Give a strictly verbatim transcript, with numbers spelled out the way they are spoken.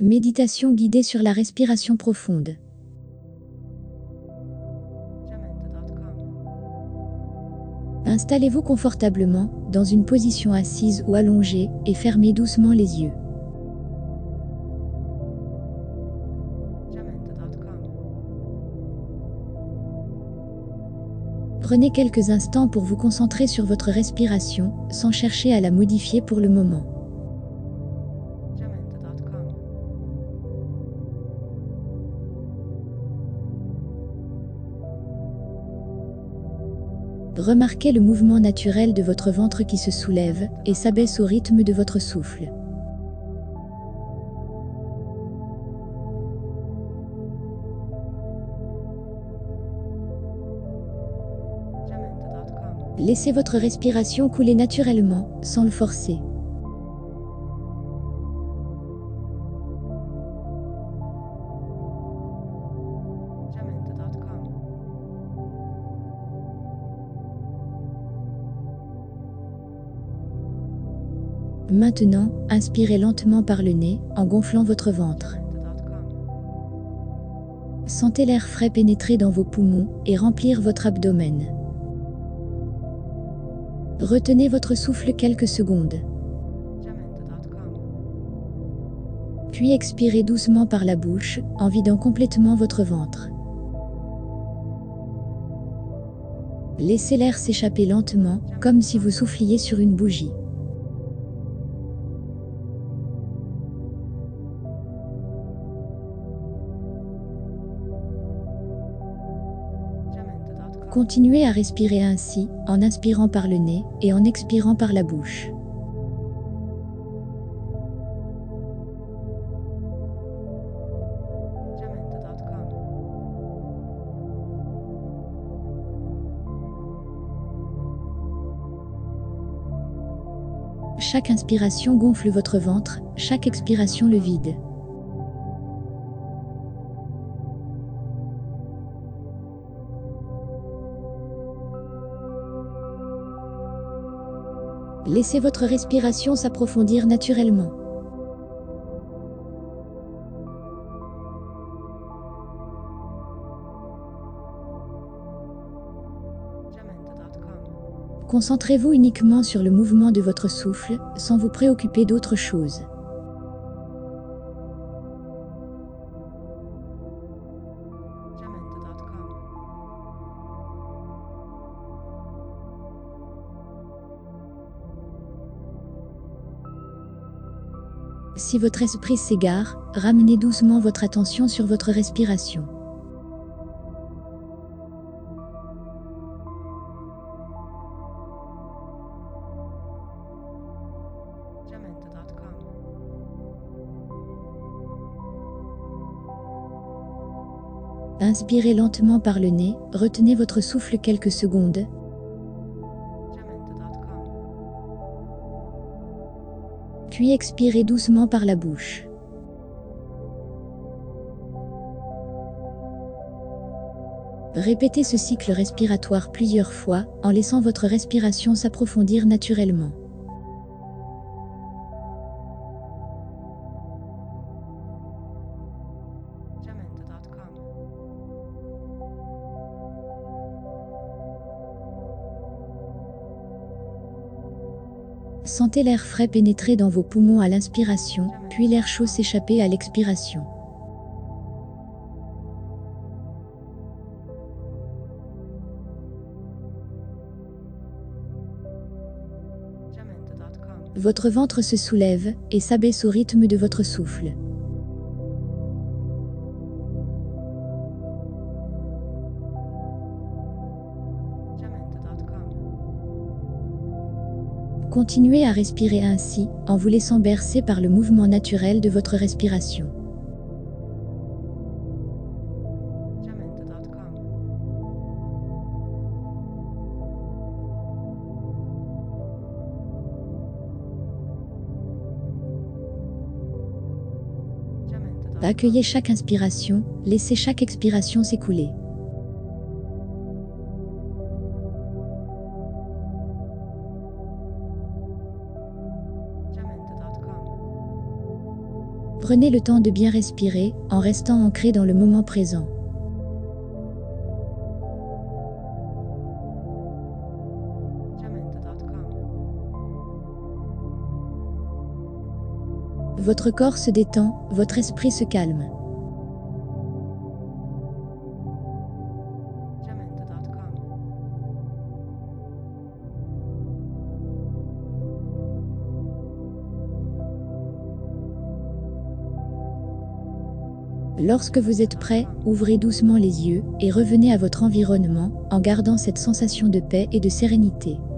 Méditation guidée sur la respiration profonde. Installez-vous confortablement, dans une position assise ou allongée, et fermez doucement les yeux. Prenez quelques instants pour vous concentrer sur votre respiration, sans chercher à la modifier pour le moment. Remarquez le mouvement naturel de votre ventre qui se soulève et s'abaisse au rythme de votre souffle. Laissez votre respiration couler naturellement, sans le forcer. Maintenant, inspirez lentement par le nez, en gonflant votre ventre. Sentez l'air frais pénétrer dans vos poumons et remplir votre abdomen. Retenez votre souffle quelques secondes. Puis expirez doucement par la bouche, en vidant complètement votre ventre. Laissez l'air s'échapper lentement, comme si vous souffliez sur une bougie. Continuez à respirer ainsi, en inspirant par le nez et en expirant par la bouche. Chaque inspiration gonfle votre ventre, chaque expiration le vide. Laissez votre respiration s'approfondir naturellement. Concentrez-vous uniquement sur le mouvement de votre souffle, sans vous préoccuper d'autre chose. Si votre esprit s'égare, ramenez doucement votre attention sur votre respiration. Inspirez lentement par le nez, retenez votre souffle quelques secondes. Puis expirez doucement par la bouche. Répétez ce cycle respiratoire plusieurs fois, en laissant votre respiration s'approfondir naturellement. Sentez l'air frais pénétrer dans vos poumons à l'inspiration, puis l'air chaud s'échapper à l'expiration. Votre ventre se soulève et s'abaisse au rythme de votre souffle. Continuez à respirer ainsi, en vous laissant bercer par le mouvement naturel de votre respiration. Accueillez chaque inspiration, laissez chaque expiration s'écouler. Prenez le temps de bien respirer, en restant ancré dans le moment présent. Votre corps se détend, votre esprit se calme. Lorsque vous êtes prêt, ouvrez doucement les yeux et revenez à votre environnement en gardant cette sensation de paix et de sérénité.